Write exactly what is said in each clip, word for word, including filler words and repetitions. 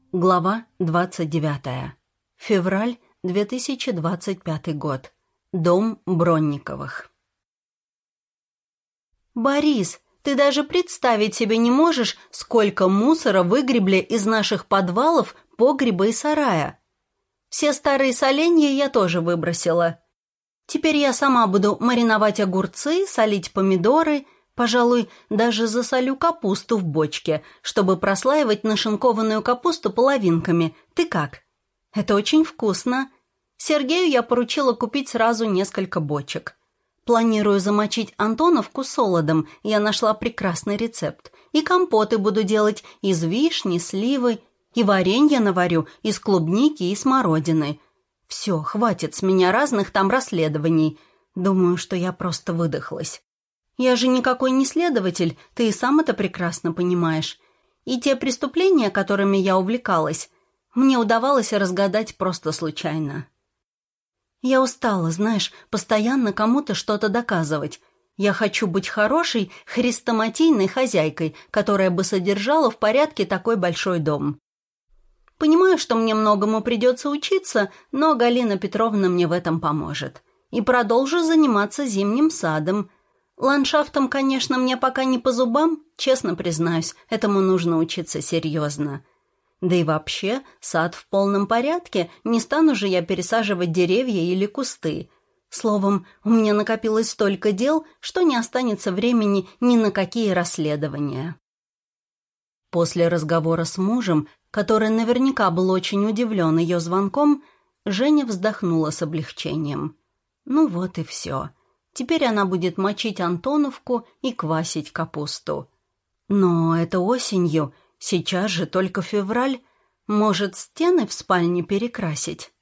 Глава двадцать девятая. Февраль две тысячи двадцать пятый год. Дом Бронниковых. «Борис, ты даже представить себе не можешь, сколько мусора выгребли из наших подвалов, погреба и сарая. Все старые соленья я тоже выбросила. Теперь я сама буду мариновать огурцы, солить помидоры, пожалуй, даже засолю капусту в бочке, чтобы прослаивать нашинкованную капусту половинками. Ты как? Это очень вкусно. Сергею я поручила купить сразу несколько бочек. Планирую замочить Антоновку солодом, я нашла прекрасный рецепт. И компоты буду делать из вишни, сливы, и варенье наварю из клубники и смородины. Все, хватит с меня разных там расследований. Думаю, что я просто выдохлась. Я же никакой не следователь, ты и сам это прекрасно понимаешь. И те преступления, которыми я увлекалась, мне удавалось разгадать просто случайно. Я устала, знаешь, постоянно кому-то что-то доказывать. Я хочу быть хорошей, хрестоматийной хозяйкой, которая бы содержала в порядке такой большой дом. Понимаю, что мне многому придется учиться, но Галина Петровна мне в этом поможет. И продолжу заниматься зимним садом. Ландшафтом, конечно, мне пока не по зубам, честно признаюсь, этому нужно учиться серьезно. Да и вообще, сад в полном порядке, не стану же я пересаживать деревья или кусты. Словом, у меня накопилось столько дел, что не останется времени ни на какие расследования. После разговора с мужем, который наверняка был очень удивлен ее звонком, Женя вздохнула с облегчением. Ну вот и все. Теперь она будет мочить Антоновку и квасить капусту. Но это осенью, сейчас же только февраль. Может, стены в спальне перекрасить?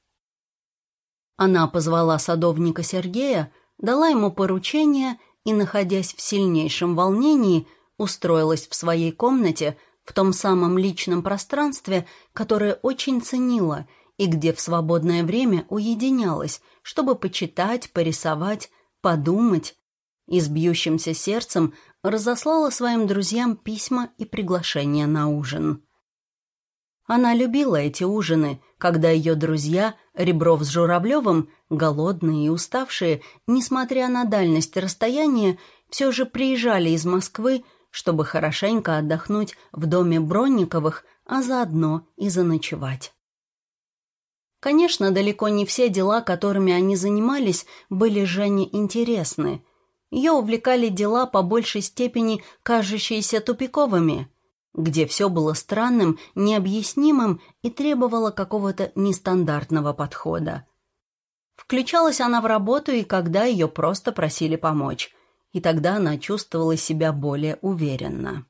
Она позвала садовника Сергея, дала ему поручение и, находясь в сильнейшем волнении, устроилась в своей комнате в том самом личном пространстве, которое очень ценила и где в свободное время уединялась, чтобы почитать, порисовать, подумать, и с бьющимся сердцем разослала своим друзьям письма и приглашения на ужин. Она любила эти ужины, когда ее друзья, Ребров с Журавлевым, голодные и уставшие, несмотря на дальность расстояния, все же приезжали из Москвы, чтобы хорошенько отдохнуть в доме Бронниковых, а заодно и заночевать. Конечно, далеко не все дела, которыми они занимались, были Жене интересны. Ее увлекали дела по большей степени кажущиеся тупиковыми, где все было странным, необъяснимым и требовало какого-то нестандартного подхода. Включалась она в работу и когда ее просто просили помочь, и тогда она чувствовала себя более уверенно.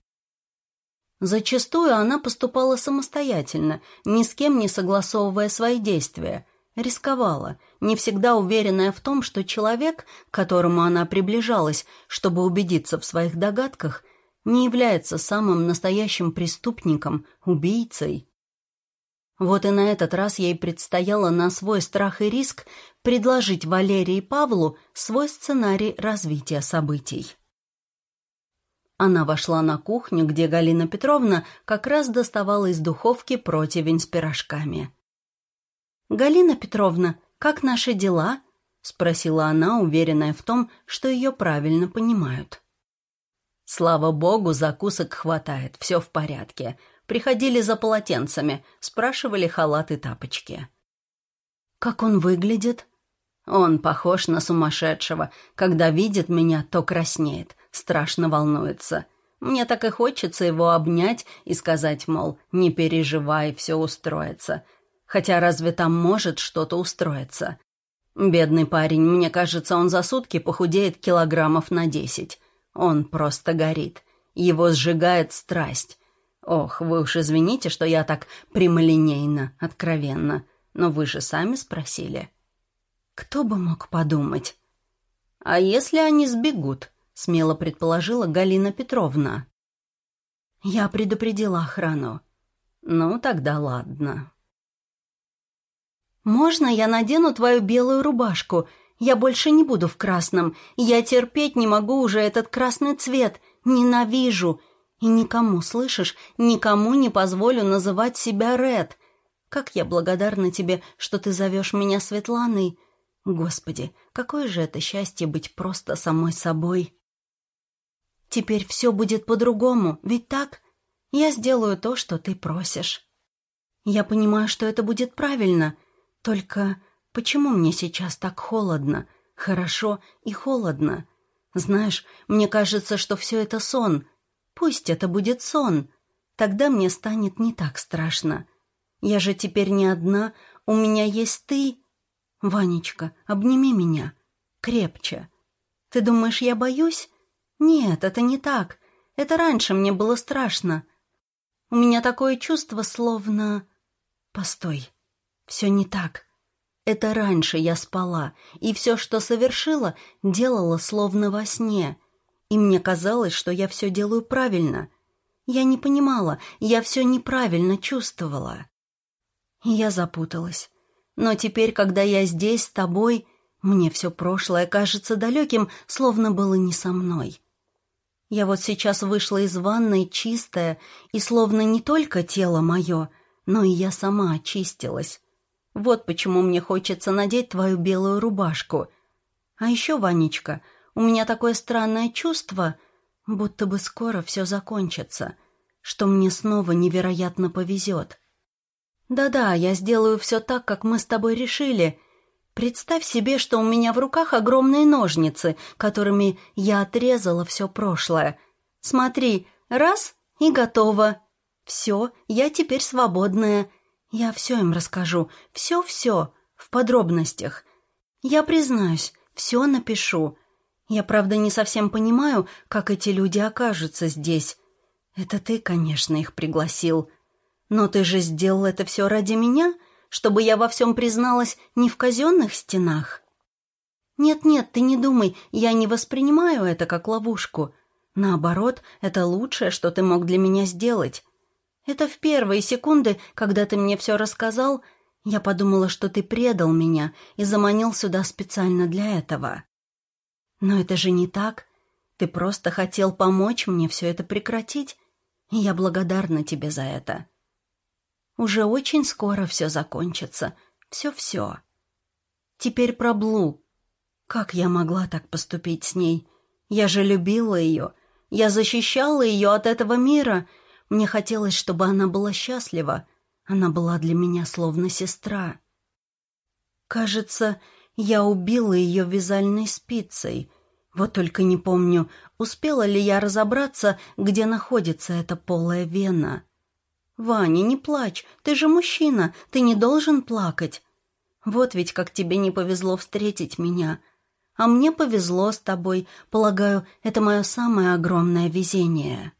Зачастую она поступала самостоятельно, ни с кем не согласовывая свои действия, рисковала, не всегда уверенная в том, что человек, к которому она приближалась, чтобы убедиться в своих догадках, не является самым настоящим преступником, убийцей. Вот и на этот раз ей предстояло на свой страх и риск предложить Валерии и Павлу свой сценарий развития событий. Она вошла на кухню, где Галина Петровна как раз доставала из духовки противень с пирожками. «Галина Петровна, как наши дела?» — спросила она, уверенная в том, что ее правильно понимают. «Слава богу, закусок хватает, все в порядке. Приходили за полотенцами, спрашивали халат и тапочки». «Как он выглядит?» «Он похож на сумасшедшего. Когда видит меня, то краснеет, страшно волнуется. Мне так и хочется его обнять и сказать, мол, не переживай, все устроится. Хотя разве там может что-то устроиться? Бедный парень, мне кажется, он за сутки похудеет килограммов на десять. Он просто горит. Его сжигает страсть. Ох, вы уж извините, что я так прямолинейно, откровенно. Но вы же сами спросили». «Кто бы мог подумать?» «А если они сбегут?» — смело предположила Галина Петровна. «Я предупредила охрану». «Ну, тогда ладно». «Можно я надену твою белую рубашку? Я больше не буду в красном. Я терпеть не могу уже этот красный цвет. Ненавижу. И никому, слышишь, никому не позволю называть себя Ред. Как я благодарна тебе, что ты зовешь меня Светланой. Господи, какое же это счастье быть просто самой собой. Теперь все будет по-другому, ведь так? Я сделаю то, что ты просишь. Я понимаю, что это будет правильно. Только почему мне сейчас так холодно? Хорошо и холодно. Знаешь, мне кажется, что все это сон. Пусть это будет сон. Тогда мне станет не так страшно. Я же теперь не одна, у меня есть ты. Ванечка, обними меня. Крепче. Ты думаешь, я боюсь? Нет, это не так. Это раньше мне было страшно. У меня такое чувство, словно... Постой, все не так. Это раньше я спала, и все, что совершила, делала словно во сне. И мне казалось, что я все делаю правильно. Я не понимала, я все неправильно чувствовала. И я запуталась. Но теперь, когда я здесь с тобой, мне все прошлое кажется далеким, словно было не со мной. Я вот сейчас вышла из ванной чистая, и словно не только тело мое, но и я сама очистилась. Вот почему мне хочется надеть твою белую рубашку. А еще, Ванечка, у меня такое странное чувство, будто бы скоро все закончится, что мне снова невероятно повезет. Да-да, я сделаю все так, как мы с тобой решили. Представь себе, что у меня в руках огромные ножницы, которыми я отрезала все прошлое. Смотри, раз — и готово. Все, я теперь свободная. Я все им расскажу, все-все, в подробностях. Я признаюсь, все напишу. Я, правда, не совсем понимаю, как эти люди окажутся здесь. Это ты, конечно, их пригласил. Но ты же сделал это все ради меня, чтобы я во всем призналась не в казенных стенах. Нет-нет, ты не думай, я не воспринимаю это как ловушку. Наоборот, это лучшее, что ты мог для меня сделать. Это в первые секунды, когда ты мне все рассказал, я подумала, что ты предал меня и заманил сюда специально для этого. Но это же не так. Ты просто хотел помочь мне все это прекратить, и я благодарна тебе за это. Уже очень скоро все закончится. Все-все. Теперь про Блу. Как я могла так поступить с ней? Я же любила ее. Я защищала ее от этого мира. Мне хотелось, чтобы она была счастлива. Она была для меня словно сестра. Кажется, я убила ее вязальной спицей. Вот только не помню, успела ли я разобраться, где находится эта полая вена. «Ваня, не плачь, ты же мужчина, ты не должен плакать. Вот ведь как тебе не повезло встретить меня. А мне повезло с тобой, полагаю, это мое самое огромное везение».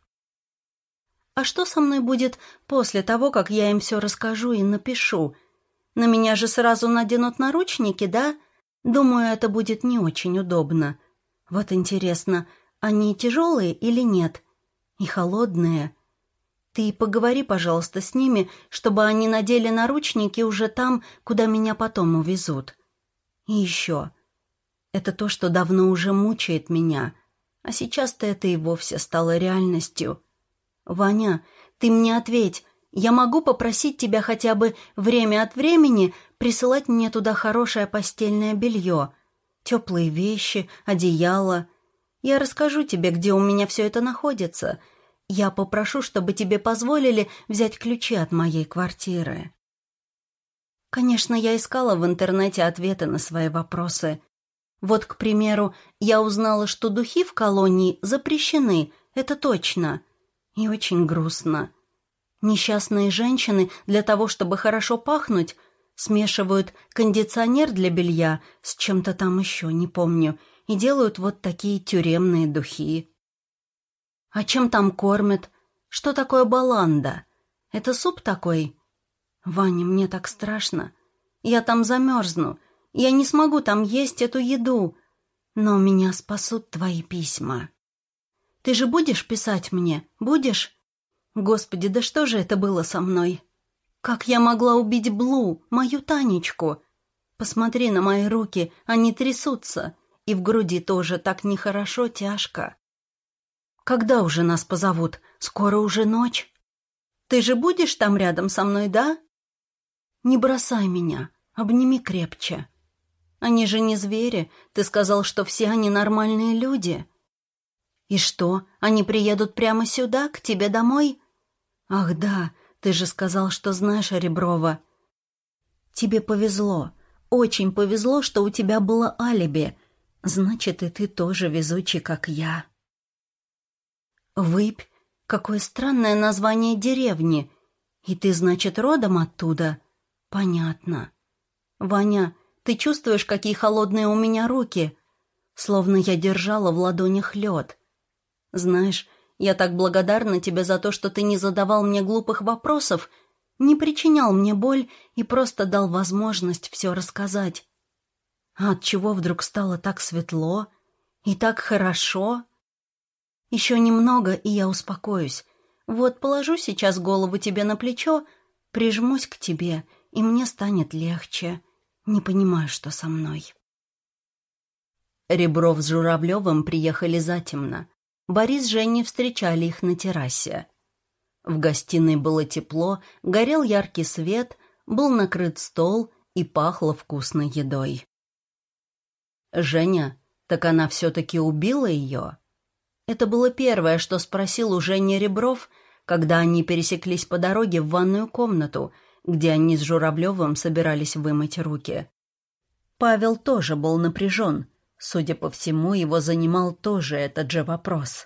А что со мной будет после того, как я им все расскажу и напишу? На меня же сразу наденут наручники, да? Думаю, это будет не очень удобно. Вот интересно, они тяжелые или нет? И холодные? Ты поговори, пожалуйста, с ними, чтобы они надели наручники уже там, куда меня потом увезут. И еще. Это то, что давно уже мучает меня, а сейчас-то это и вовсе стало реальностью. «Ваня, ты мне ответь, я могу попросить тебя хотя бы время от времени присылать мне туда хорошее постельное белье, теплые вещи, одеяло. Я расскажу тебе, где у меня все это находится. Я попрошу, чтобы тебе позволили взять ключи от моей квартиры». Конечно, я искала в интернете ответы на свои вопросы. Вот, к примеру, я узнала, что духи в колонии запрещены, это точно. И очень грустно. Несчастные женщины для того, чтобы хорошо пахнуть, смешивают кондиционер для белья с чем-то там еще, не помню, и делают вот такие тюремные духи. А чем там кормят? Что такое баланда? Это суп такой? Ваня, мне так страшно. Я там замерзну. Я не смогу там есть эту еду. Но меня спасут твои письма. Ты же будешь писать мне? Будешь? Господи, да что же это было со мной? Как я могла убить Блу, мою Танечку? Посмотри на мои руки, они трясутся. И в груди тоже так нехорошо, тяжко. Когда уже нас позовут? Скоро уже ночь. Ты же будешь там рядом со мной, да? Не бросай меня, обними крепче. Они же не звери, ты сказал, что все они нормальные люди. И что, они приедут прямо сюда, к тебе домой? Ах да, ты же сказал, что знаешь Реброва. Тебе повезло, очень повезло, что у тебя было алиби. Значит, и ты тоже везучий, как я. Выпь, какое странное название деревни. И ты, значит, родом оттуда? Понятно. Ваня, ты чувствуешь, какие холодные у меня руки? Словно я держала в ладонях лед. Знаешь, я так благодарна тебе за то, что ты не задавал мне глупых вопросов, не причинял мне боль и просто дал возможность все рассказать. А отчего вдруг стало так светло и так хорошо? Еще немного, и я успокоюсь. Вот положу сейчас голову тебе на плечо, прижмусь к тебе, и мне станет легче. Не понимаю, что со мной. Ребров с Журавлевым приехали затемно. Борис с Женей встречали их на террасе. В гостиной было тепло, горел яркий свет, был накрыт стол и пахло вкусной едой. «Женя, так она все-таки убила ее?» Это было первое, что спросил у Жени Ребров, когда они пересеклись по дороге в ванную комнату, где они с Журавлевым собирались вымыть руки. Павел тоже был напряжен. Судя по всему, его занимал тоже этот же вопрос.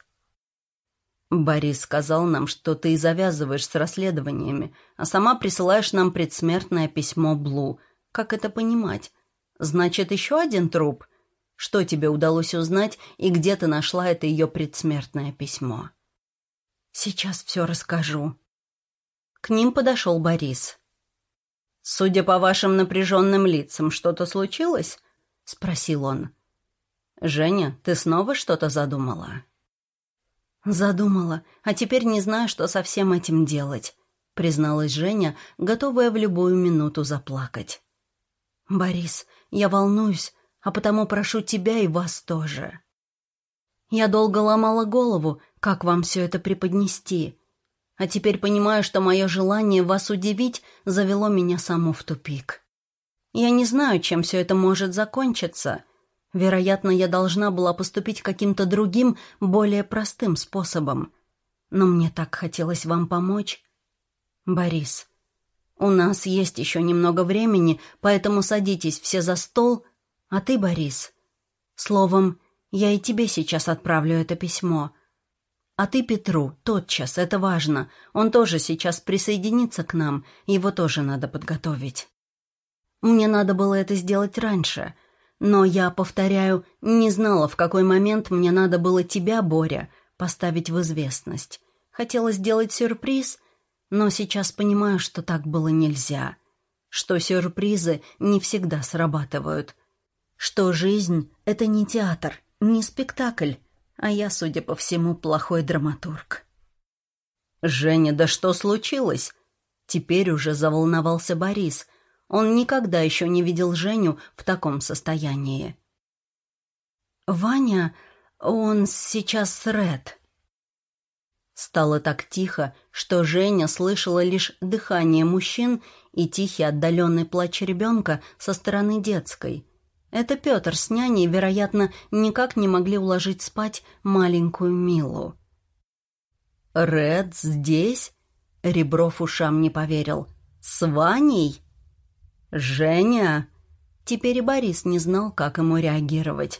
«Борис сказал нам, что ты завязываешь с расследованиями, а сама присылаешь нам предсмертное письмо Блу. Как это понимать? Значит, еще один труп? Что тебе удалось узнать и где ты нашла это ее предсмертное письмо?» «Сейчас все расскажу». К ним подошел Борис. «Судя по вашим напряженным лицам, что-то случилось?» — спросил он. «Женя, ты снова что-то задумала?» «Задумала, а теперь не знаю, что со всем этим делать», — призналась Женя, готовая в любую минуту заплакать. «Борис, я волнуюсь, а потому прошу тебя и вас тоже. Я долго ломала голову, как вам все это преподнести, а теперь понимаю, что мое желание вас удивить завело меня саму в тупик. Я не знаю, чем все это может закончиться. Вероятно, я должна была поступить каким-то другим, более простым способом. Но мне так хотелось вам помочь. Борис, у нас есть еще немного времени, поэтому садитесь все за стол. А ты, Борис, словом, я и тебе сейчас отправлю это письмо. А ты Петру, тотчас, это важно. Он тоже сейчас присоединится к нам, его тоже надо подготовить. Мне надо было это сделать раньше, но я, повторяю, не знала, в какой момент мне надо было тебя, Боря, поставить в известность. Хотела сделать сюрприз, но сейчас понимаю, что так было нельзя, что сюрпризы не всегда срабатывают, что жизнь — это не театр, не спектакль, а я, судя по всему, плохой драматург. «Женя, да что случилось?» Теперь уже заволновался Борис. Он никогда еще не видел Женю в таком состоянии. «Ваня, он сейчас с Ред». Стало так тихо, что Женя слышала лишь дыхание мужчин и тихий отдаленный плач ребенка со стороны детской. Это Петр с няней, вероятно, никак не могли уложить спать маленькую Милу. «Ред здесь?» — Ребров ушам не поверил. «С Ваней?» «Женя?» Теперь и Борис не знал, как ему реагировать.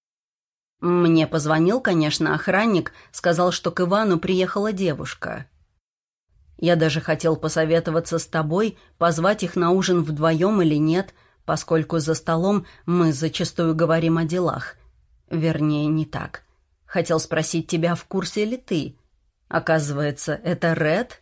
«Мне позвонил, конечно, охранник, сказал, что к Ивану приехала девушка. Я даже хотел посоветоваться с тобой, позвать их на ужин вдвоем или нет, поскольку за столом мы зачастую говорим о делах. Вернее, не так. Хотел спросить тебя, в курсе ли ты. Оказывается, это Ред?»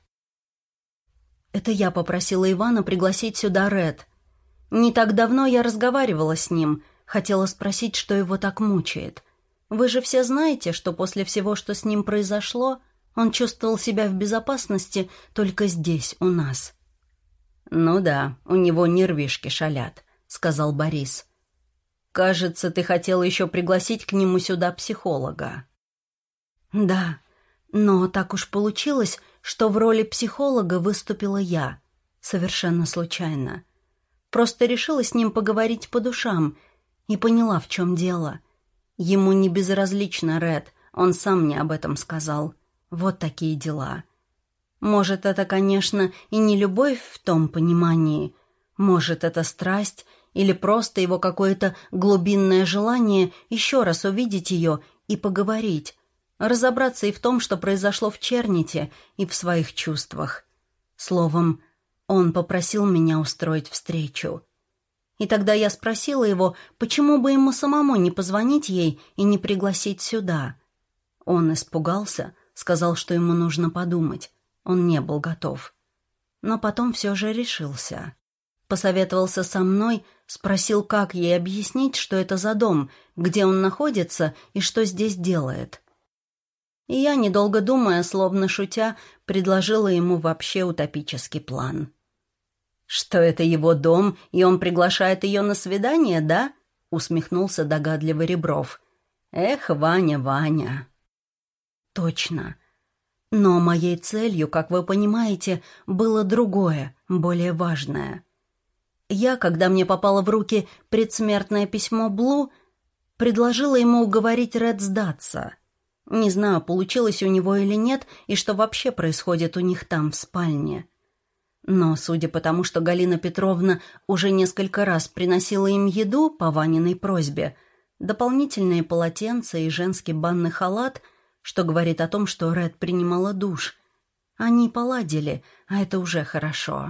«Это я попросила Ивана пригласить сюда Ред. Не так давно я разговаривала с ним, хотела спросить, что его так мучает. Вы же все знаете, что после всего, что с ним произошло, он чувствовал себя в безопасности только здесь, у нас». «Ну да, у него нервишки шалят», — сказал Борис. «Кажется, ты хотела еще пригласить к нему сюда психолога». «Да, Но так уж получилось, что в роли психолога выступила я. Совершенно случайно. Просто решила с ним поговорить по душам и поняла, в чем дело. Ему не безразлично Ред, он сам мне об этом сказал. Вот такие дела. Может, это, конечно, и не любовь в том понимании. Может, это страсть или просто его какое-то глубинное желание еще раз увидеть ее и поговорить. Разобраться и в том, что произошло в Черните, и в своих чувствах. Словом, он попросил меня устроить встречу. И тогда я спросила его, почему бы ему самому не позвонить ей и не пригласить сюда. Он испугался, сказал, что ему нужно подумать. Он не был готов. Но потом все же решился. Посоветовался со мной, спросил, как ей объяснить, что это за дом, где он находится и что здесь делает. И я, недолго думая, словно шутя, предложила ему вообще утопический план. «Что это его дом, и он приглашает ее на свидание, да?» — усмехнулся догадливый Ребров. «Эх, Ваня, Ваня!» «Точно. Но моей целью, как вы понимаете, было другое, более важное. Я, когда мне попало в руки предсмертное письмо Блу, предложила ему уговорить Ред сдаться. Не знаю, получилось у него или нет, и что вообще происходит у них там, в спальне. Но, судя по тому, что Галина Петровна уже несколько раз приносила им еду по Ваниной просьбе, дополнительные полотенца и женский банный халат, что говорит о том, что Ред принимала душ, они поладили, а это уже хорошо.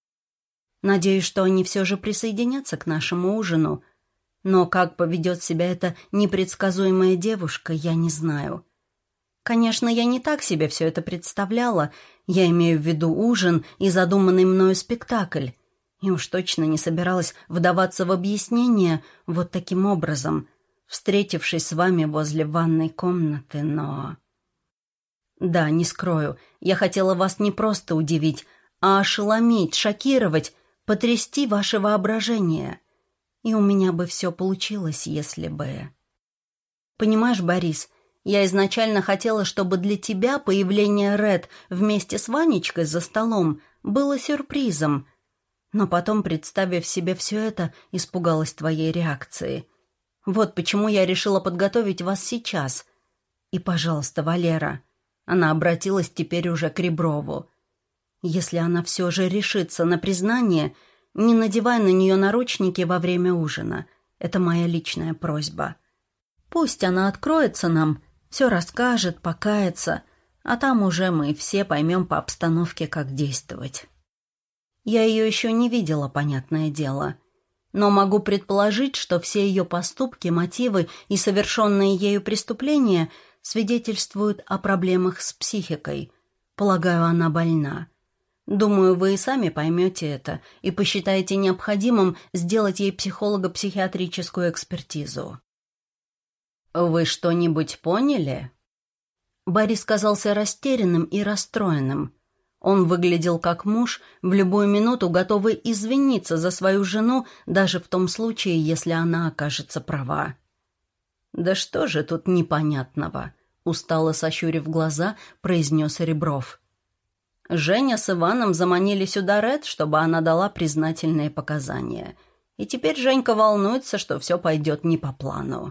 Надеюсь, что они все же присоединятся к нашему ужину, но как поведет себя эта непредсказуемая девушка, я не знаю. Конечно, я не так себе все это представляла, я имею в виду ужин и задуманный мною спектакль, и уж точно не собиралась вдаваться в объяснение вот таким образом, встретившись с вами возле ванной комнаты, но... Да, не скрою, я хотела вас не просто удивить, а ошеломить, шокировать, потрясти ваше воображение. И у меня бы все получилось, если бы... Понимаешь, Борис, я изначально хотела, чтобы для тебя появление Ред вместе с Ванечкой за столом было сюрпризом, но потом, представив себе все это, испугалась твоей реакции. Вот почему я решила подготовить вас сейчас. И, пожалуйста, Валера, она обратилась теперь уже к Реброву. Если она все же решится на признание, не надевай на нее наручники во время ужина. Это моя личная просьба. Пусть она откроется нам, все расскажет, покается, а там уже мы все поймем по обстановке, как действовать. Я ее еще не видела, понятное дело, но могу предположить, что все ее поступки, мотивы и совершенные ею преступления свидетельствуют о проблемах с психикой. Полагаю, она больна. Думаю, вы и сами поймете это и посчитаете необходимым сделать ей психолого-психиатрическую экспертизу. «Вы что-нибудь поняли?» Борис казался растерянным и расстроенным. Он выглядел как муж, в любую минуту готовый извиниться за свою жену, даже в том случае, если она окажется права. «Да что же тут непонятного?» — устало сощурив глаза, произнес Ребров. «Женя с Иваном заманили сюда Ред, чтобы она дала признательные показания. И теперь Женька волнуется, что все пойдет не по плану».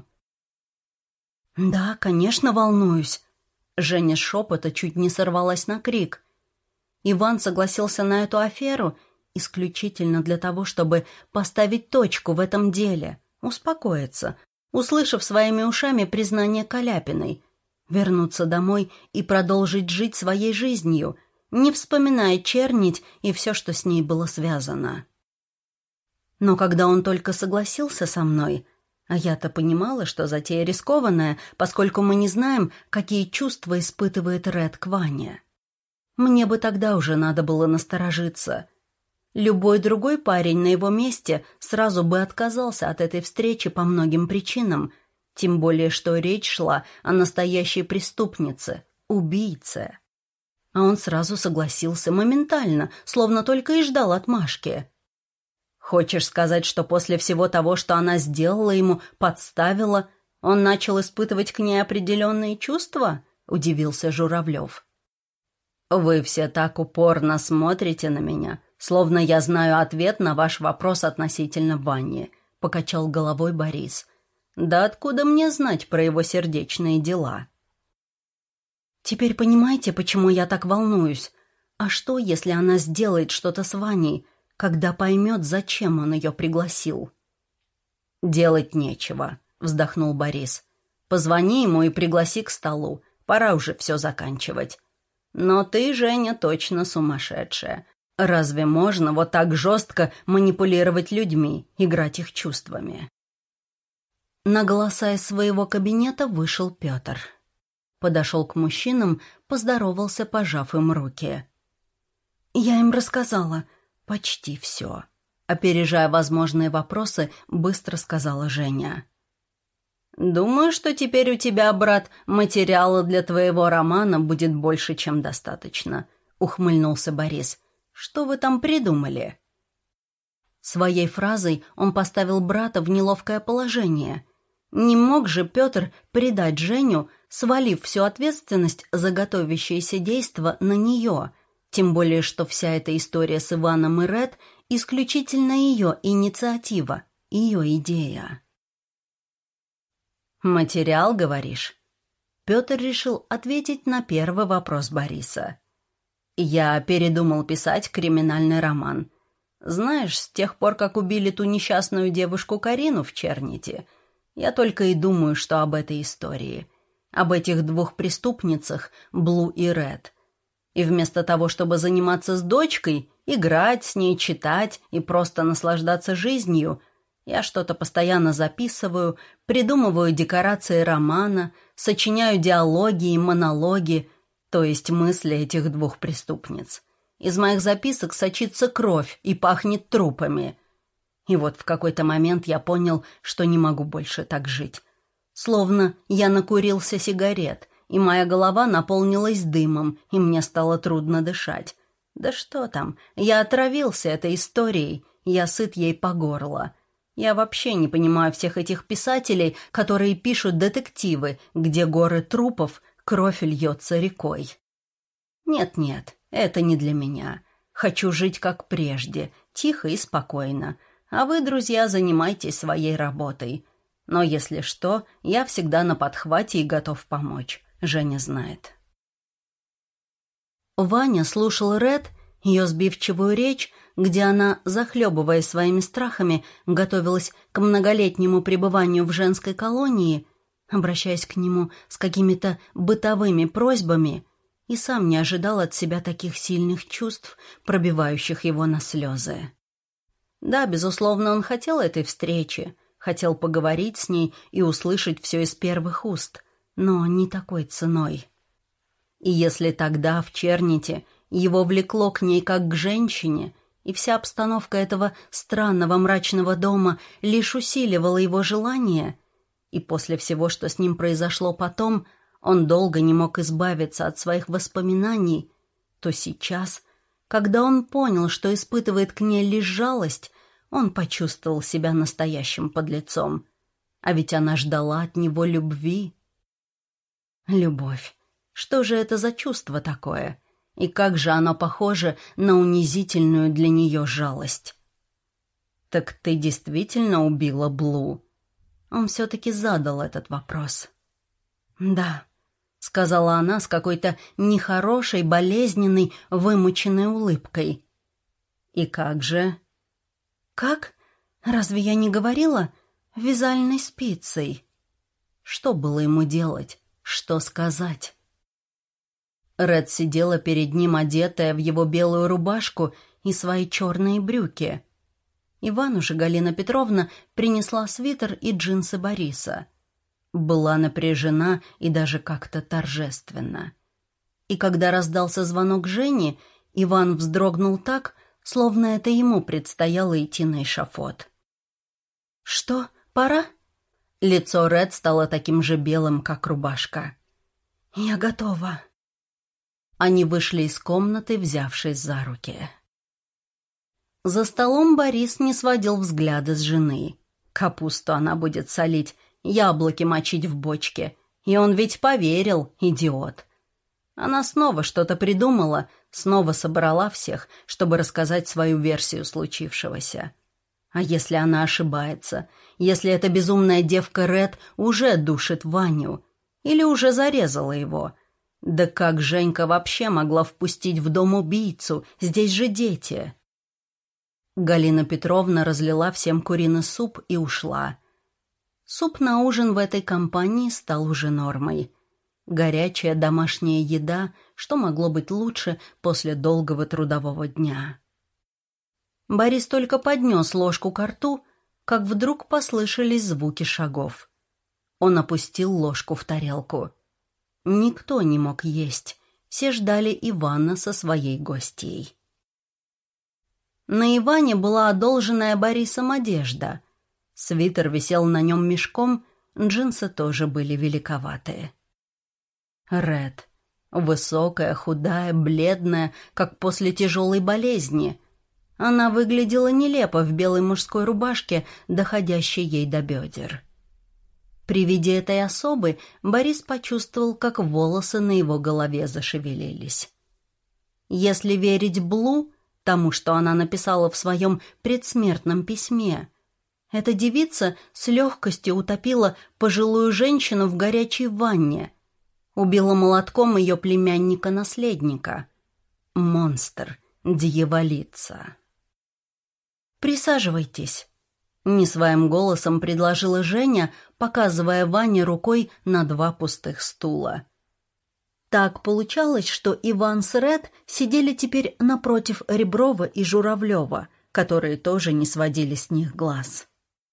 «Да, конечно, волнуюсь». Женя с шепота чуть не сорвалась на крик. Иван согласился на эту аферу исключительно для того, чтобы поставить точку в этом деле, успокоиться, услышав своими ушами признание Каляпиной, вернуться домой и продолжить жить своей жизнью, не вспоминая чернить и все, что с ней было связано. Но когда он только согласился со мной... А я-то понимала, что затея рискованная, поскольку мы не знаем, какие чувства испытывает Ред к Ване. Мне бы тогда уже надо было насторожиться. Любой другой парень на его месте сразу бы отказался от этой встречи по многим причинам, тем более что речь шла о настоящей преступнице, убийце. А он сразу согласился моментально, словно только и ждал отмашки. Хочешь сказать, что после всего того, что она сделала ему, подставила, он начал испытывать к ней определенные чувства? — удивился Журавлев. «Вы все так упорно смотрите на меня, словно я знаю ответ на ваш вопрос относительно Вани», — покачал головой Борис. «Да откуда мне знать про его сердечные дела?» «Теперь понимаете, почему я так волнуюсь? А что, если она сделает что-то с Ваней, когда поймет, зачем он ее пригласил?» «Делать нечего», — вздохнул Борис. «Позвони ему и пригласи к столу. Пора уже все заканчивать. Но ты, Женя, точно сумасшедшая. Разве можно вот так жестко манипулировать людьми, играть их чувствами?» На голоса из своего кабинета вышел Петр. Подошел к мужчинам, поздоровался, пожав им руки. «Я им рассказала почти все», — опережая возможные вопросы, быстро сказала Женя. «Думаю, что теперь у тебя, брат, материала для твоего романа будет больше, чем достаточно», — ухмыльнулся Борис. «Что вы там придумали?» Своей фразой он поставил брата в неловкое положение. Не мог же Петр предать Женю, свалив всю ответственность за готовящееся действо на нее, тем более что вся эта история с Иваном и Ред — исключительно ее инициатива, ее идея. «Материал, говоришь?» Петр решил ответить на первый вопрос Бориса. «Я передумал писать криминальный роман. Знаешь, с тех пор, как убили ту несчастную девушку Карину в Черните, я только и думаю, что об этой истории, об этих двух преступницах, Блу и Ред. И вместо того, чтобы заниматься с дочкой, играть с ней, читать и просто наслаждаться жизнью, я что-то постоянно записываю, придумываю декорации романа, сочиняю диалоги и монологи, то есть мысли этих двух преступниц. Из моих записок сочится кровь и пахнет трупами. И вот в какой-то момент я понял, что не могу больше так жить. Словно я накурился сигарет, и моя голова наполнилась дымом, и мне стало трудно дышать. Да что там, я отравился этой историей, я сыт ей по горло. Я вообще не понимаю всех этих писателей, которые пишут детективы, где горы трупов, кровь льется рекой. Нет-нет, это не для меня. Хочу жить как прежде, тихо и спокойно. А вы, друзья, занимайтесь своей работой. Но если что, я всегда на подхвате и готов помочь. Женя знает. Ваня слушал Ред, ее сбивчивую речь, где она, захлебываясь своими страхами, готовилась к многолетнему пребыванию в женской колонии, обращаясь к нему с какими-то бытовыми просьбами, и сам не ожидал от себя таких сильных чувств, пробивающих его на слезы. Да, безусловно, он хотел этой встречи, хотел поговорить с ней и услышать все из первых уст, но не такой ценой. И если тогда, в Черните, его влекло к ней как к женщине, и вся обстановка этого странного мрачного дома лишь усиливала его желание, и после всего, что с ним произошло потом, он долго не мог избавиться от своих воспоминаний, то сейчас, когда он понял, что испытывает к ней лишь жалость, он почувствовал себя настоящим подлецом. А ведь она ждала от него любви. Любовь. Что же это за чувство такое? И как же оно похоже на унизительную для нее жалость? «Так ты действительно убила Блу?» Он все-таки задал этот вопрос. «Да», — сказала она с какой-то нехорошей, болезненной, вымученной улыбкой. «И как же?» «Как? Разве я не говорила? Вязальной спицей». Что было ему делать? Что сказать? Ред сидела перед ним, одетая в его белую рубашку и свои черные брюки. Ивану же Галина Петровна принесла свитер и джинсы Бориса. Была напряжена и даже как-то торжественно. И когда раздался звонок Жени, Иван вздрогнул так, словно это ему предстояло идти на эшафот. «Что, пора?» Лицо Ред стало таким же белым, как рубашка. «Я готова». Они вышли из комнаты, взявшись за руки. За столом Борис не сводил взгляда с жены. Капусту она будет солить, яблоки мочить в бочке. И он ведь поверил, идиот. Она снова что-то придумала, снова собрала всех, чтобы рассказать свою версию случившегося. А если она ошибается? Если эта безумная девка Ред уже душит Ваню? Или уже зарезала его? Да как Женька вообще могла впустить в дом убийцу? Здесь же дети. Галина Петровна разлила всем куриный суп и ушла. Суп на ужин в этой компании стал уже нормой. Горячая домашняя еда, что могло быть лучше после долгого трудового дня. Борис только поднес ложку ко рту, как вдруг послышались звуки шагов. Он опустил ложку в тарелку. Никто не мог есть, все ждали Ивана со своей гостьей. На Иване была одолженная Борисом одежда. Свитер висел на нем мешком, джинсы тоже были великоватые. Ред. Высокая, худая, бледная, как после тяжелой болезни. Она выглядела нелепо в белой мужской рубашке, доходящей ей до бедер. При виде этой особы Борис почувствовал, как волосы на его голове зашевелились. Если верить Блу, тому, что она написала в своем предсмертном письме, эта девица с легкостью утопила пожилую женщину в горячей ванне, убила молотком ее племянника-наследника. Монстр, дьяволица. «Присаживайтесь», — не своим голосом предложила Женя, показывая Ване рукой на два пустых стула. Так получалось, что Иван с Ред сидели теперь напротив Реброва и Журавлева, которые тоже не сводили с них глаз.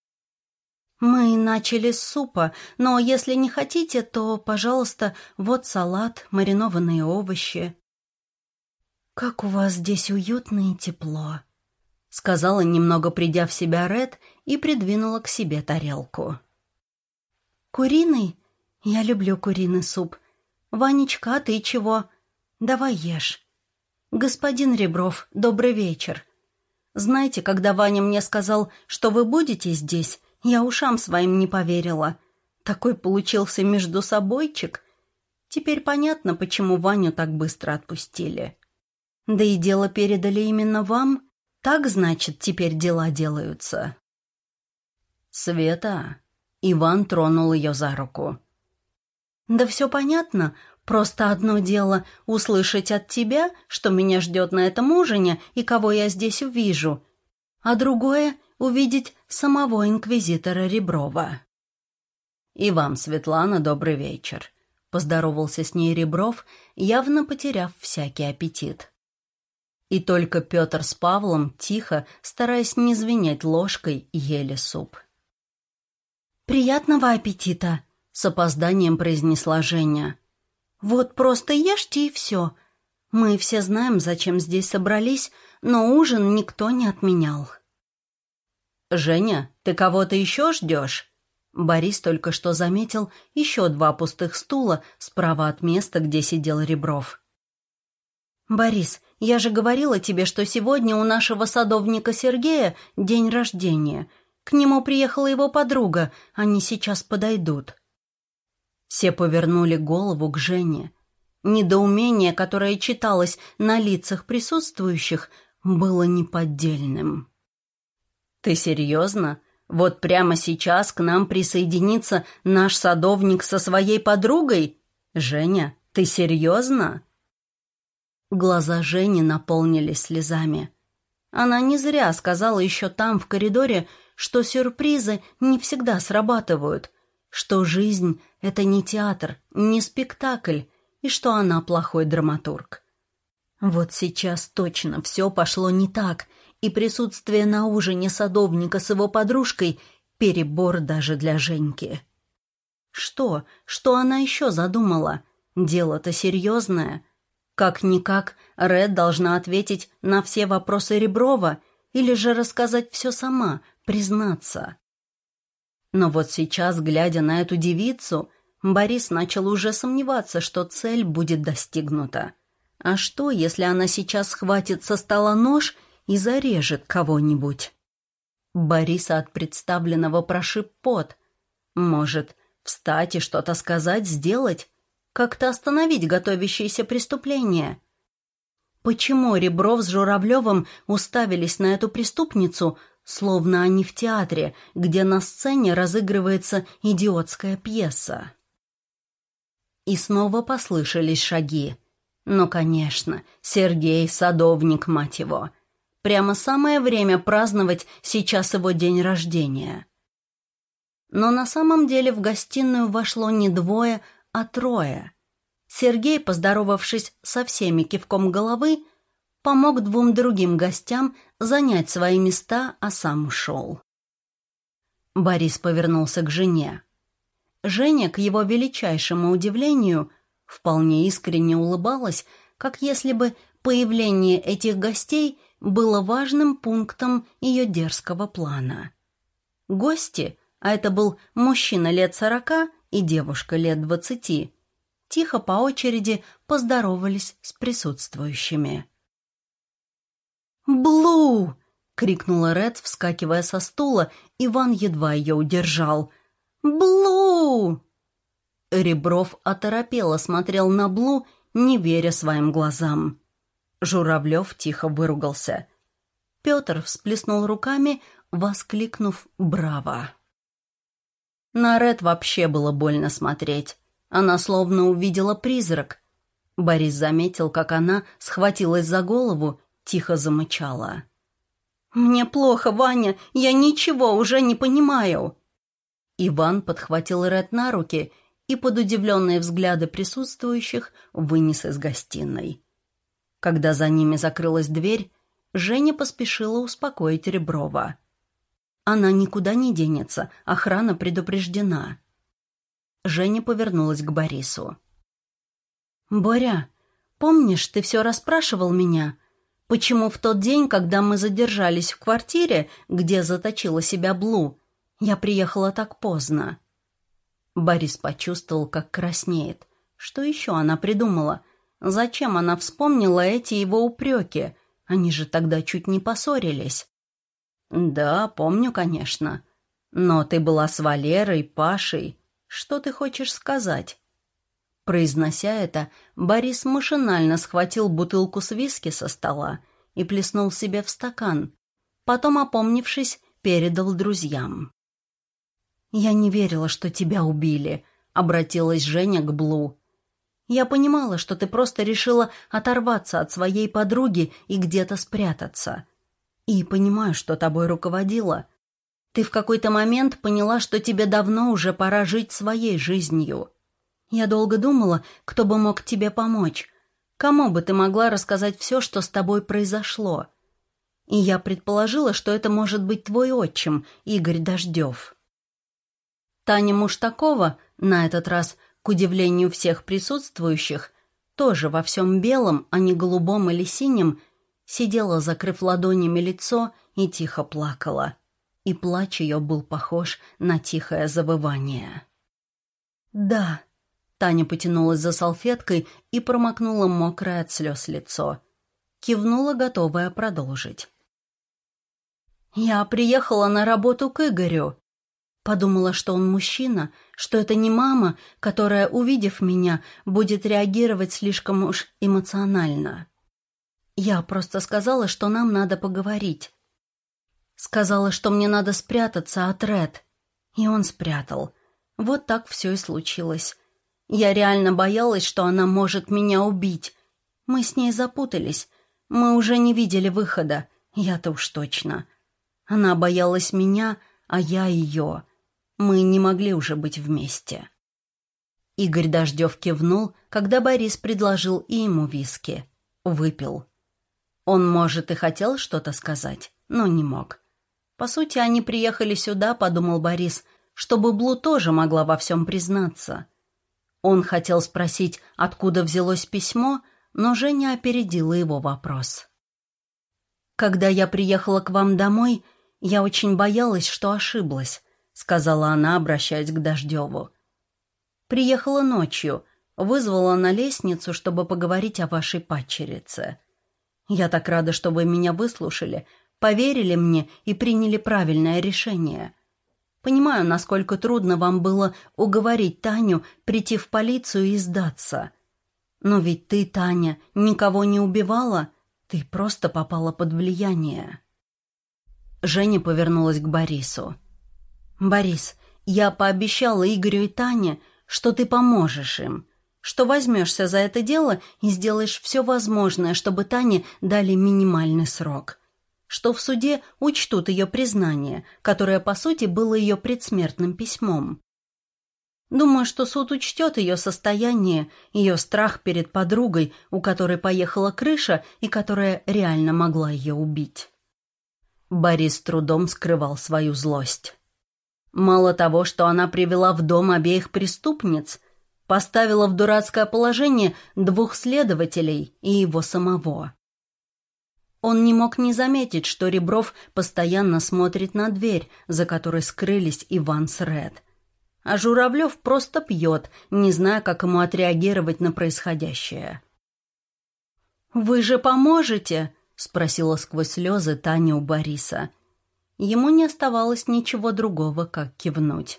«Мы начали с супа, но если не хотите, то, пожалуйста, вот салат, маринованные овощи». «Как у вас здесь уютно и тепло», — сказала, немного придя в себя Ред, и придвинула к себе тарелку. «Куриный? Я люблю куриный суп. Ванечка, ты чего? Давай ешь. Господин Ребров, добрый вечер. Знаете, когда Ваня мне сказал, что вы будете здесь, я ушам своим не поверила. Такой получился междусобойчик. Теперь понятно, почему Ваню так быстро отпустили. Да и дело передали именно вам. Так, значит, теперь дела делаются». «Света», — Иван тронул ее за руку. «Да все понятно. Просто одно дело услышать от тебя, что меня ждет на этом ужине и кого я здесь увижу, а другое — увидеть самого инквизитора Реброва». «И вам, Светлана, добрый вечер», — поздоровался с ней Ребров, явно потеряв всякий аппетит. И только Петр с Павлом, тихо, стараясь не звенеть ложкой, ели суп. «Приятного аппетита», — с опозданием произнесла Женя. «Вот просто ешьте и все. Мы все знаем, зачем здесь собрались, но ужин никто не отменял». «Женя, ты кого-то еще ждешь?» Борис только что заметил еще два пустых стула справа от места, где сидел Ребров. «Борис, я же говорила тебе, что сегодня у нашего садовника Сергея день рождения. К нему приехала его подруга, они сейчас подойдут». Все повернули голову к Жене. Недоумение, которое читалось на лицах присутствующих, было неподдельным. «Ты серьезно? Вот прямо сейчас к нам присоединится наш садовник со своей подругой? Женя, ты серьезно?» Глаза Жени наполнились слезами. Она не зря сказала еще там, в коридоре, что сюрпризы не всегда срабатывают, что жизнь — это не театр, не спектакль, и что она плохой драматург. Вот сейчас точно все пошло не так, и присутствие на ужине садовника с его подружкой — перебор даже для Женьки. Что? Что она еще задумала? Дело-то серьезное. Как-никак, Ред должна ответить на все вопросы Реброва или же рассказать все сама, признаться. Но вот сейчас, глядя на эту девицу, Борис начал уже сомневаться, что цель будет достигнута. А что, если она сейчас схватит со стола нож и зарежет кого-нибудь? Бориса от представленного прошиб пот. Может, Встать и что-то сказать, сделать, как-то остановить готовящееся преступление. Почему Ребров с Журавлевым уставились на эту преступницу, словно они в театре, где на сцене разыгрывается идиотская пьеса? И снова послышались шаги. Ну, конечно, Сергей — садовник, мать его. Прямо самое время праздновать сейчас его день рождения. Но на самом деле в гостиную вошло не двое, а трое. Сергей, поздоровавшись со всеми кивком головы, помог двум другим гостям занять свои места, а сам ушел. Борис повернулся к жене. Женя, к его величайшему удивлению, вполне искренне улыбалась, как если бы появление этих гостей было важным пунктом ее дерзкого плана. Гости, а это был мужчина лет сорока и девушка лет двадцати, тихо по очереди поздоровались с присутствующими. «Блу!» — крикнула Ред, вскакивая со стула. Иван едва ее удержал. «Блу!» Ребров оторопело смотрел на Блу, не веря своим глазам. Журавлев тихо выругался. Петр всплеснул руками, воскликнув «Браво!». На Ред вообще было больно смотреть. Она словно увидела призрак. Борис заметил, как она схватилась за голову, тихо замычала. «Мне плохо, Ваня, я ничего уже не понимаю». Иван подхватил Ред на руки и под удивленные взгляды присутствующих вынес из гостиной. Когда за ними закрылась дверь, Женя поспешила успокоить Реброва. Она никуда не денется, охрана предупреждена. Женя повернулась к Борису. «Боря, помнишь, ты все расспрашивал меня, почему в тот день, когда мы задержались в квартире, где заточила себя Блу, я приехала так поздно?» Борис почувствовал, как краснеет. Что еще она придумала? Зачем она вспомнила эти его упреки? Они же тогда чуть не поссорились. «Да, помню, конечно. Но ты была с Валерой, Пашей. Что ты хочешь сказать?» Произнося это, Борис машинально схватил бутылку с виски со стола и плеснул себе в стакан. Потом, опомнившись, передал друзьям. «Я не верила, что тебя убили», — обратилась Женя к Блу. «Я понимала, что ты просто решила оторваться от своей подруги и где-то спрятаться. И понимаю, что тобой руководило. Ты в какой-то момент поняла, что тебе давно уже пора жить своей жизнью. Я долго думала, кто бы мог тебе помочь, кому бы ты могла рассказать все, что с тобой произошло. И я предположила, что это может быть твой отчим, Игорь Дождев». Таня Муштакова, на этот раз, к удивлению всех присутствующих, тоже во всем белом, а не голубом или синем, сидела, закрыв ладонями лицо, и тихо плакала. И плач ее был похож на тихое завывание. «Да», — Таня потянулась за салфеткой и промокнула мокрое от слез лицо. Кивнула, готовая продолжить. «Я приехала на работу к Игорю. Подумала, что он мужчина, что это не мама, которая, увидев меня, будет реагировать слишком уж эмоционально. Я просто сказала, что нам надо поговорить. Сказала, что мне надо спрятаться от Ред. И он спрятал. Вот так все и случилось. Я реально боялась, что она может меня убить. Мы с ней запутались. Мы уже не видели выхода. Я-то уж точно. Она боялась меня, а я ее. Мы не могли уже быть вместе». Игорь Дождев кивнул, когда Борис предложил и ему виски. Выпил. Он, может, и хотел что-то сказать, но не мог. По сути, они приехали сюда, подумал Борис, чтобы Блу тоже могла во всем признаться. Он хотел спросить, откуда взялось письмо, но Женя опередила его вопрос. «Когда я приехала к вам домой, я очень боялась, что ошиблась», — сказала она, обращаясь к Дождеву. «Приехала ночью, вызвала на лестницу, чтобы поговорить о вашей падчерице. Я так рада, что вы меня выслушали, поверили мне и приняли правильное решение. Понимаю, насколько трудно вам было уговорить Таню прийти в полицию и сдаться. Но ведь ты, Таня, никого не убивала, ты просто попала под влияние». Женя повернулась к Борису. «Борис, я пообещала Игорю и Тане, что ты поможешь им, что возьмешься за это дело и сделаешь все возможное, чтобы Тане дали минимальный срок, что в суде учтут ее признание, которое, по сути, было ее предсмертным письмом. Думаю, что суд учтет ее состояние, ее страх перед подругой, у которой поехала крыша и которая реально могла ее убить». Борис с трудом скрывал свою злость. Мало того, что она привела в дом обеих преступниц, поставила в дурацкое положение двух следователей и его самого. Он не мог не заметить, что Ребров постоянно смотрит на дверь, за которой скрылись Иван с Ред. А Журавлев просто пьет, не зная, как ему отреагировать на происходящее. «Вы же поможете?» — спросила сквозь слезы Таня у Бориса. Ему не оставалось ничего другого, как кивнуть.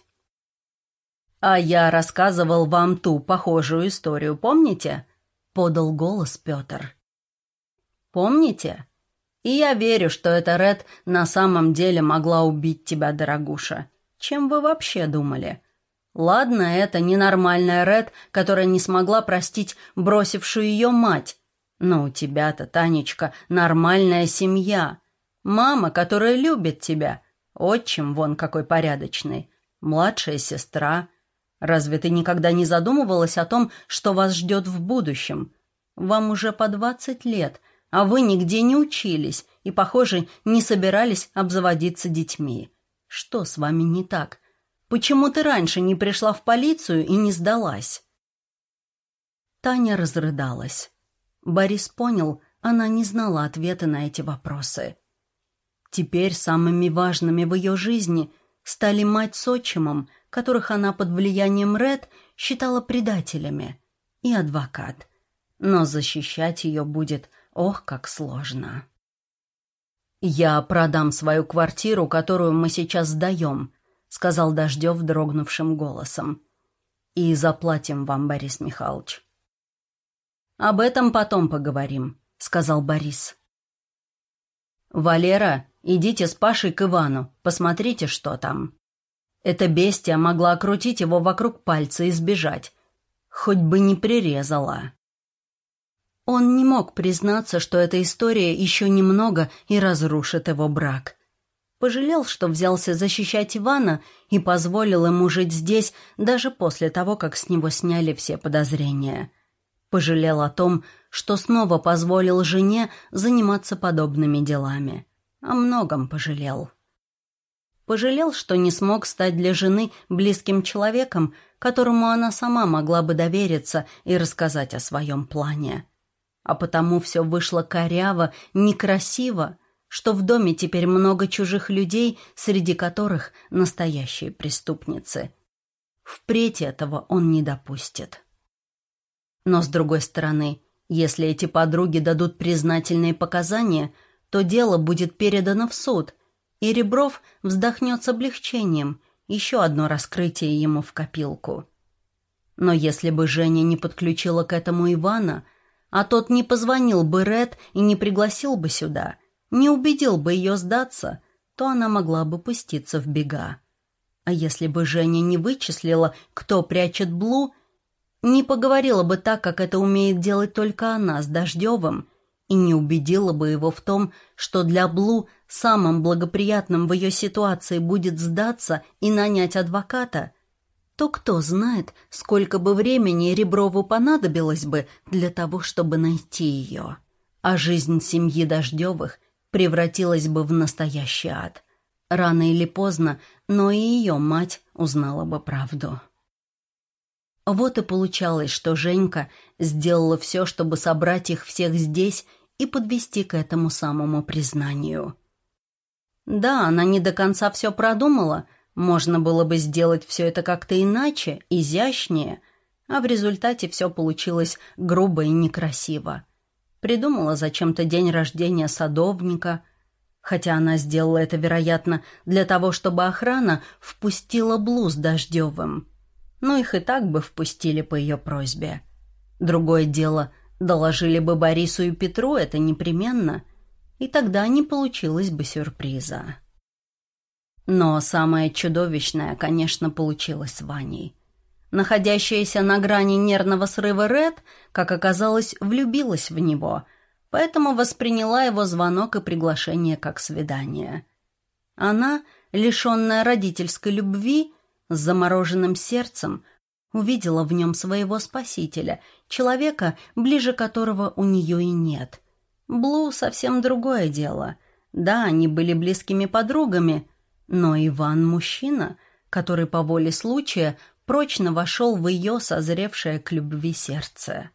«А я рассказывал вам ту похожую историю, помните?» — подал голос Петр. «Помните? И я верю, что эта Ред на самом деле могла убить тебя, дорогуша. Чем вы вообще думали? Ладно, это ненормальная Ред, которая не смогла простить бросившую ее мать. Но у тебя-то, Танечка, нормальная семья. Мама, которая любит тебя. Отчим вон какой порядочный. Младшая сестра. Разве ты никогда не задумывалась о том, что вас ждет в будущем? Вам уже по двадцать лет, а вы нигде не учились и, похоже, не собирались обзаводиться детьми. Что с вами не так? Почему ты раньше не пришла в полицию и не сдалась?» Таня разрыдалась. Борис понял, она не знала ответа на эти вопросы. Теперь самыми важными в ее жизни стали мать с отчимом, которых она под влиянием Ред считала предателями, и адвокат. Но защищать ее будет, ох, как сложно. «Я продам свою квартиру, которую мы сейчас сдаем», — сказал Дождев дрогнувшим голосом. «И заплатим вам, Борис Михайлович». «Об этом потом поговорим», — сказал Борис. «Валера, идите с Пашей к Ивану, посмотрите, что там. Эта бестия могла окрутить его вокруг пальца и сбежать. Хоть бы не прирезала». Он не мог признаться, что эта история еще немного и разрушит его брак. Пожалел, что взялся защищать Ивана и позволил ему жить здесь даже после того, как с него сняли все подозрения. Пожалел о том, что снова позволил жене заниматься подобными делами. О многом пожалел. Пожалел, что не смог стать для жены близким человеком, которому она сама могла бы довериться и рассказать о своем плане. А потому все вышло коряво, некрасиво, что в доме теперь много чужих людей, среди которых настоящие преступницы. Впредь этого он не допустит. Но, с другой стороны, если эти подруги дадут признательные показания, то дело будет передано в суд, и Ребров вздохнет с облегчением, еще одно раскрытие ему в копилку. Но если бы Женя не подключила к этому Ивана, а тот не позвонил бы Ред и не пригласил бы сюда, не убедил бы ее сдаться, то она могла бы пуститься в бега. А если бы Женя не вычислила, кто прячет Блу, не поговорила бы так, как это умеет делать только она с Дождевым, и не убедила бы его в том, что для Блу самым благоприятным в ее ситуации будет сдаться и нанять адвоката, то кто знает, сколько бы времени Реброву понадобилось бы для того, чтобы найти ее. А жизнь семьи Дождевых превратилась бы в настоящий ад. Рано или поздно, но и ее мать узнала бы правду. Вот и получалось, что Женька сделала все, чтобы собрать их всех здесь и подвести к этому самому признанию. Да, она не до конца все продумала, можно было бы сделать все это как-то иначе, изящнее, а в результате все получилось грубо и некрасиво. Придумала зачем-то день рождения садовника. Хотя она сделала это, вероятно, для того, чтобы охрана впустила Блу с Дождевым. Но их и так бы впустили по ее просьбе. Другое дело, доложили бы Борису и Петру это непременно, и тогда не получилось бы сюрприза. Но самое чудовищное, конечно, получилось с Ваней. Находящаяся на грани нервного срыва Ред, как оказалось, влюбилась в него, поэтому восприняла его звонок и приглашение как свидание. Она, лишенная родительской любви, с замороженным сердцем, увидела в нем своего спасителя, человека, ближе которого у нее и нет. Блу совсем другое дело. Да, они были близкими подругами, но Иван мужчина, который по воле случая прочно вошел в ее созревшее к любви сердце.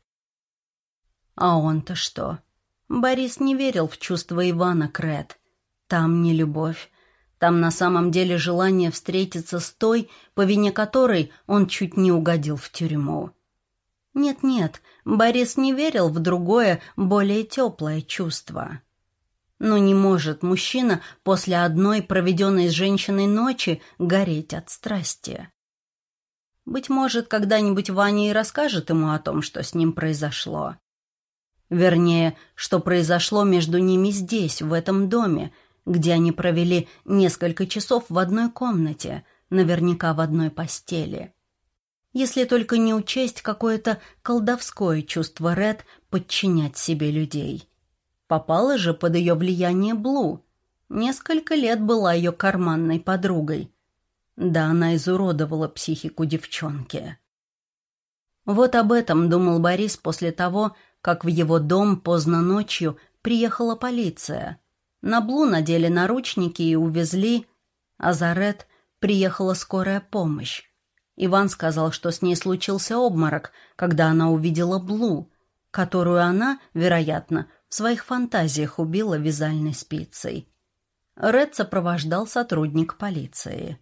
А он-то что? Борис не верил в чувства Ивана к Ред. Там не любовь. Там на самом деле желание встретиться с той, по вине которой он чуть не угодил в тюрьму. Нет-нет, Борис не верил в другое, более теплое чувство. Но не может мужчина после одной проведенной с женщиной ночи гореть от страсти. Быть может, когда-нибудь Ваня и расскажет ему о том, что с ним произошло. Вернее, что произошло между ними здесь, в этом доме, где они провели несколько часов в одной комнате, наверняка в одной постели. Если только не учесть какое-то колдовское чувство Ред подчинять себе людей. Попала же под ее влияние Блу. Несколько лет была ее карманной подругой. Да, она изуродовала психику девчонки. Вот об этом думал Борис после того, как в его дом поздно ночью приехала полиция. На Блу надели наручники и увезли, а за Ред приехала скорая помощь. Иван сказал, что с ней случился обморок, когда она увидела Блу, которую она, вероятно, в своих фантазиях убила вязальной спицей. Ред сопровождал сотрудник полиции.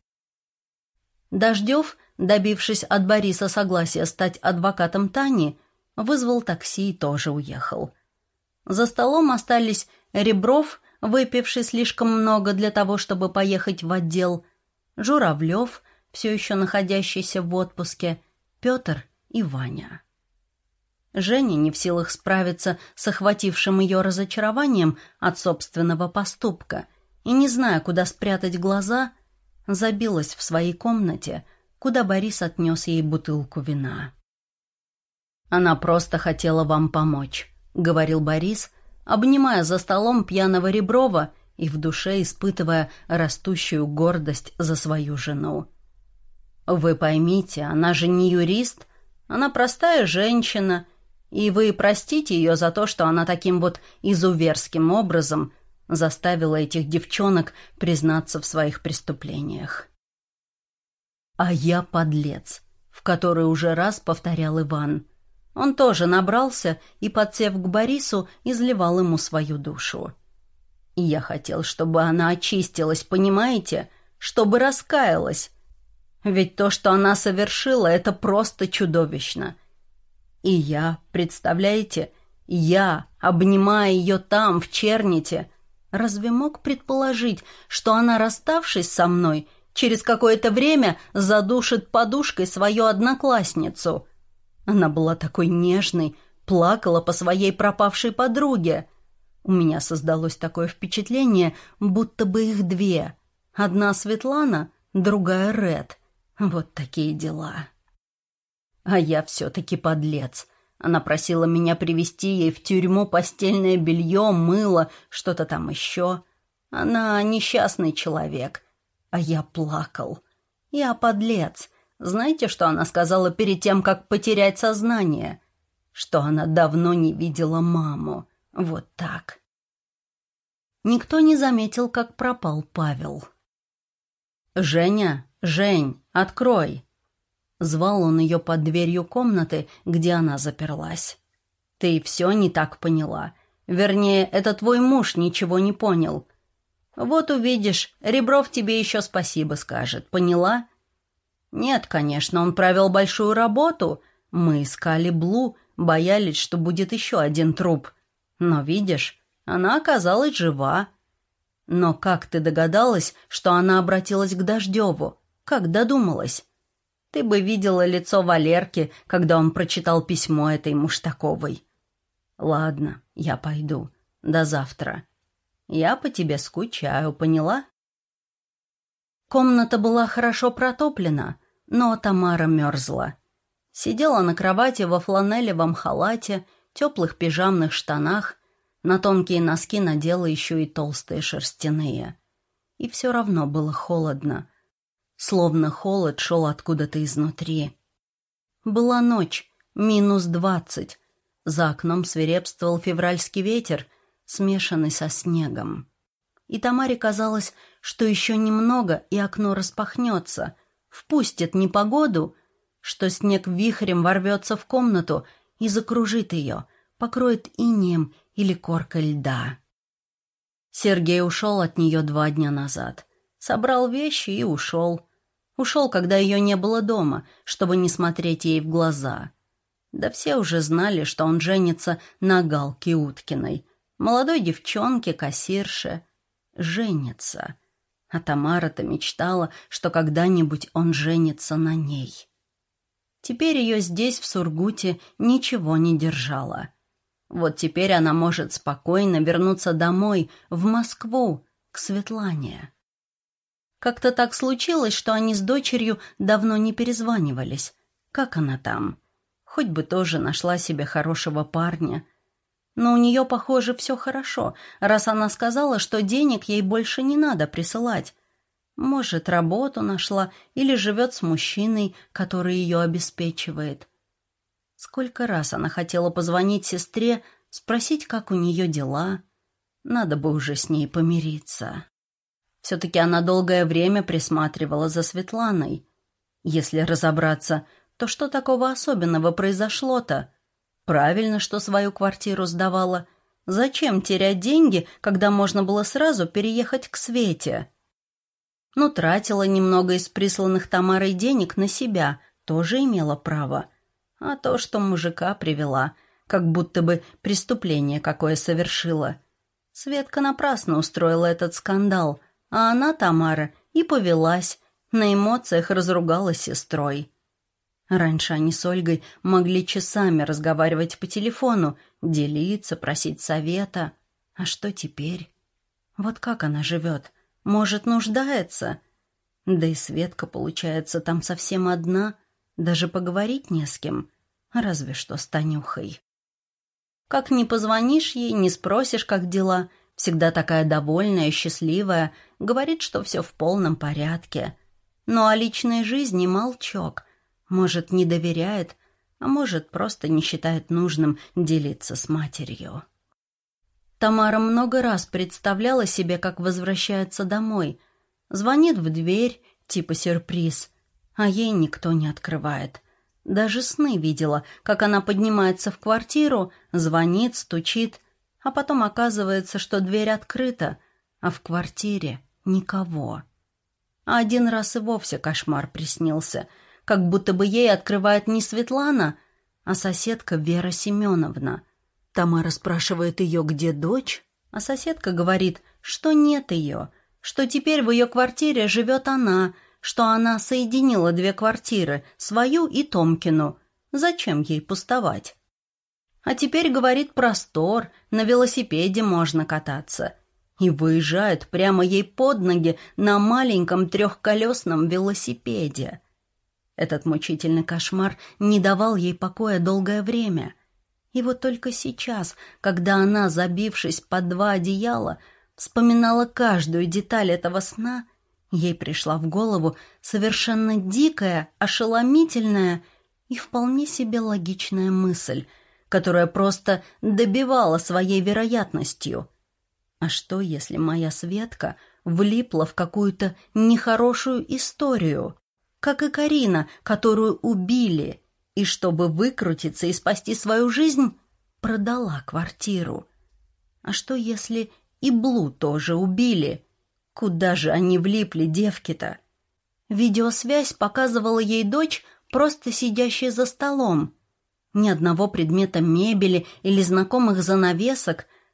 Дождев, добившись от Бориса согласия стать адвокатом Тани, вызвал такси и тоже уехал. За столом остались Ребров, выпивший слишком много для того, чтобы поехать в отдел, Журавлев, все еще находящийся в отпуске, Петр и Ваня. Женя, не в силах справиться с охватившим ее разочарованием от собственного поступка и не зная, куда спрятать глаза, забилась в своей комнате, куда Борис отнес ей бутылку вина. «Она просто хотела вам помочь», — говорил Борис, обнимая за столом пьяного Реброва и в душе испытывая растущую гордость за свою жену. «Вы поймите, она же не юрист, она простая женщина, и вы простите ее за то, что она таким вот изуверским образом заставила этих девчонок признаться в своих преступлениях». «А я подлец», — в который уже раз повторял Иван. Он тоже набрался и, подсев к Борису, изливал ему свою душу. И я хотел, чтобы она очистилась, понимаете? Чтобы раскаялась. Ведь то, что она совершила, это просто чудовищно. И я, представляете, я, обнимая ее там, в Черните, разве мог предположить, что она, расставшись со мной, через какое-то время задушит подушкой свою одноклассницу? Она была такой нежной, плакала по своей пропавшей подруге. У меня создалось такое впечатление, будто бы их две. Одна Светлана, другая Ред. Вот такие дела. А я все-таки подлец. Она просила меня привезти ей в тюрьму постельное белье, мыло, что-то там еще. Она несчастный человек. А я плакал. Я подлец. Знаете, что она сказала перед тем, как потерять сознание? Что она давно не видела маму. Вот так. Никто не заметил, как пропал Павел. «Женя, Жень, открой!» Звал он ее под дверью комнаты, где она заперлась. «Ты все не так поняла. Вернее, это твой муж ничего не понял. Вот увидишь, Ребров тебе еще спасибо скажет. Поняла?» «Нет, конечно, он провел большую работу. Мы искали Блу, боялись, что будет еще один труп. Но, видишь, она оказалась жива. Но как ты догадалась, что она обратилась к Дождеву? Как додумалась? Ты бы видела лицо Валерки, когда он прочитал письмо этой Муштаковой. Ладно, я пойду. До завтра. Я по тебе скучаю, поняла? Комната была хорошо протоплена, но Тамара мерзла. Сидела на кровати во фланелевом халате, теплых пижамных штанах, на тонкие носки надела еще и толстые шерстяные. И все равно было холодно, словно холод шел откуда-то изнутри. Была ночь, минус двадцать. За окном свирепствовал февральский ветер, смешанный со снегом. И Тамаре казалось, что еще немного, и окно распахнется, впустит непогоду, что снег вихрем ворвется в комнату и закружит ее, покроет инеем или коркой льда. Сергей ушел от нее два дня назад. Собрал вещи и ушел. Ушел, когда ее не было дома, чтобы не смотреть ей в глаза. Да все уже знали, что он женится на Галке Уткиной, молодой девчонке, кассирше. Женится. А Тамара-то мечтала, что когда-нибудь он женится на ней. Теперь ее здесь, в Сургуте, ничего не держало. Вот теперь она может спокойно вернуться домой, в Москву, к Светлане. Как-то так случилось, что они с дочерью давно не перезванивались. Как она там? Хоть бы тоже нашла себе хорошего парня. Но у нее, похоже, все хорошо, раз она сказала, что денег ей больше не надо присылать. Может, работу нашла или живет с мужчиной, который ее обеспечивает. Сколько раз она хотела позвонить сестре, спросить, как у нее дела. Надо бы уже с ней помириться. Все-таки она долгое время присматривала за Светланой. Если разобраться, то что такого особенного произошло-то? Правильно, что свою квартиру сдавала. Зачем терять деньги, когда можно было сразу переехать к Свете? Ну, тратила немного из присланных Тамарой денег на себя, тоже имела право. А то, что мужика привела, как будто бы преступление какое совершила. Светка напрасно устроила этот скандал, а она, Тамара, и повелась, на эмоциях разругалась с сестрой. Раньше они с Ольгой могли часами разговаривать по телефону, делиться, просить совета. А что теперь? Вот как она живет? Может, нуждается? Да и Светка, получается, там совсем одна. Даже поговорить не с кем. Разве что с Танюхой. Как ни позвонишь ей, не спросишь, как дела. Всегда такая довольная, счастливая. Говорит, что все в полном порядке. Но о личной жизни молчок. Может, не доверяет, а может, просто не считает нужным делиться с матерью. Тамара много раз представляла себе, как возвращается домой. Звонит в дверь, типа сюрприз, а ей никто не открывает. Даже сны видела, как она поднимается в квартиру, звонит, стучит, а потом оказывается, что дверь открыта, а в квартире никого. А один раз и вовсе кошмар приснился — как будто бы ей открывает не Светлана, а соседка Вера Семеновна. Тамара спрашивает ее, где дочь, а соседка говорит, что нет ее, что теперь в ее квартире живет она, что она соединила две квартиры, свою и Томкину. Зачем ей пустовать? А теперь, говорит, простор, на велосипеде можно кататься. И выезжают прямо ей под ноги на маленьком трехколесном велосипеде. Этот мучительный кошмар не давал ей покоя долгое время. И вот только сейчас, когда она, забившись под два одеяла, вспоминала каждую деталь этого сна, ей пришла в голову совершенно дикая, ошеломительная и вполне себе логичная мысль, которая просто добивала своей вероятностью. А что, если моя Светка влипла в какую-то нехорошую историю? Как и Карина, которую убили, и чтобы выкрутиться и спасти свою жизнь, продала квартиру. А что, если и Блу тоже убили? Куда же они влипли, девки-то? Видеосвязь показывала ей дочь, просто сидящей за столом. Ни одного предмета мебели или знакомых занавесок,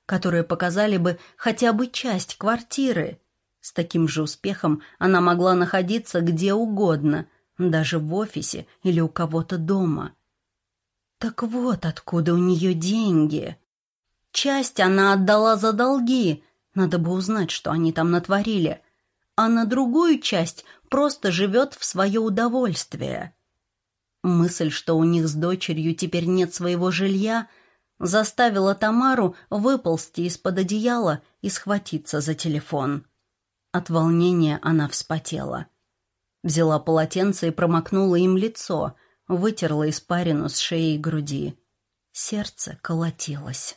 которые показали бы хотя бы часть квартиры. С таким же успехом она могла находиться где угодно, даже в офисе или у кого-то дома. Так вот откуда у нее деньги. Часть она отдала за долги, надо бы узнать, что они там натворили, а на другую часть просто живет в свое удовольствие. Мысль, что у них с дочерью теперь нет своего жилья, заставила Тамару выползти из-под одеяла и схватиться за телефон. От волнения она вспотела. Взяла полотенце и промокнула им лицо, вытерла испарину с шеи и груди. Сердце колотилось.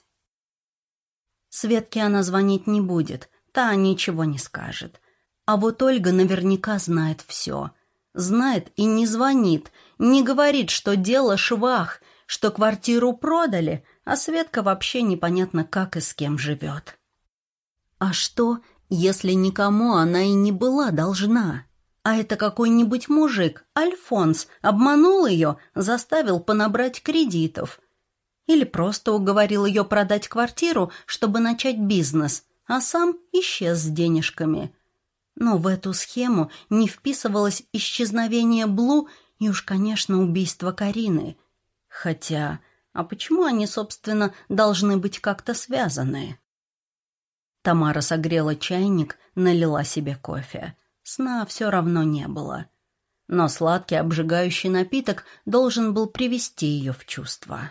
Светке она звонить не будет, та ничего не скажет. А вот Ольга наверняка знает все. Знает и не звонит, не говорит, что дело швах, что квартиру продали, а Светка вообще непонятно как и с кем живет. А что, если никому она и не была должна? А это какой-нибудь мужик, Альфонс, обманул ее, заставил понабрать кредитов. Или просто уговорил ее продать квартиру, чтобы начать бизнес, а сам исчез с денежками. Но в эту схему не вписывалось исчезновение Блу и уж, конечно, убийство Карины. Хотя, а почему они, собственно, должны быть как-то связаны? Тамара согрела чайник, налила себе кофе. Сна все равно не было. Но сладкий обжигающий напиток должен был привести ее в чувство.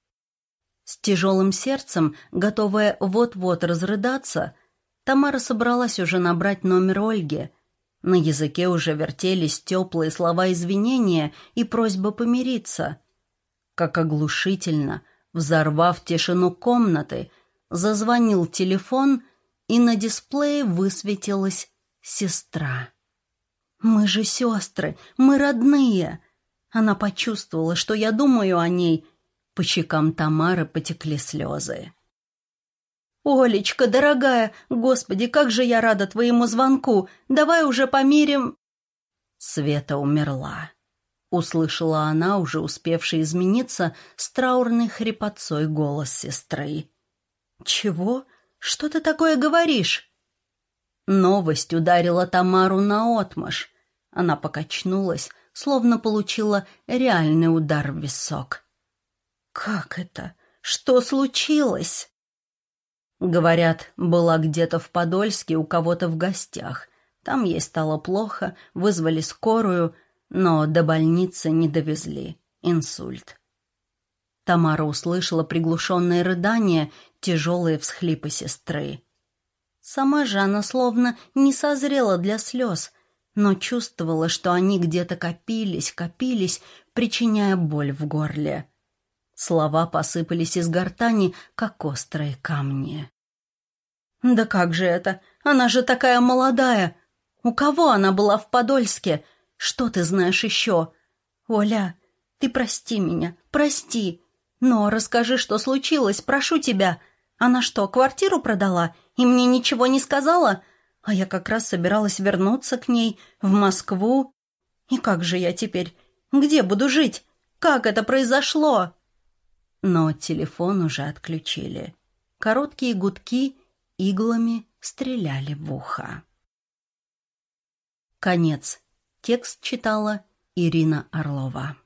С тяжелым сердцем, готовая вот-вот разрыдаться, Тамара собралась уже набрать номер Ольги. На языке уже вертелись теплые слова извинения и просьба помириться. Как оглушительно, взорвав тишину комнаты, зазвонил телефон, и на дисплее высветилась сестра. «Мы же сестры, мы родные!» Она почувствовала, что я думаю о ней. По щекам Тамары потекли слезы. «Олечка, дорогая, господи, как же я рада твоему звонку! Давай уже помирим...» Света умерла. Услышала она, уже успевший измениться, с траурной хрипотцой голос сестры. «Чего? Что ты такое говоришь?» Новость ударила Тамару наотмашь. Она покачнулась, словно получила реальный удар в висок. «Как это? Что случилось?» Говорят, была где-то в Подольске у кого-то в гостях. Там ей стало плохо, вызвали скорую, но до больницы не довезли. Инсульт. Тамара услышала приглушенные рыдания, тяжелые всхлипы сестры. Сама же она словно не созрела для слез, но чувствовала, что они где-то копились, копились, причиняя боль в горле. Слова посыпались из гортани, как острые камни. «Да как же это? Она же такая молодая! У кого она была в Подольске? Что ты знаешь еще? Оля, ты прости меня, прости. Но расскажи, что случилось, прошу тебя. Она что, квартиру продала и мне ничего не сказала? А я как раз собиралась вернуться к ней, в Москву. И как же я теперь? Где буду жить? Как это произошло?» Но телефон уже отключили. Короткие гудки иглами стреляли в ухо. Конец. Текст читала Ирина Орлова.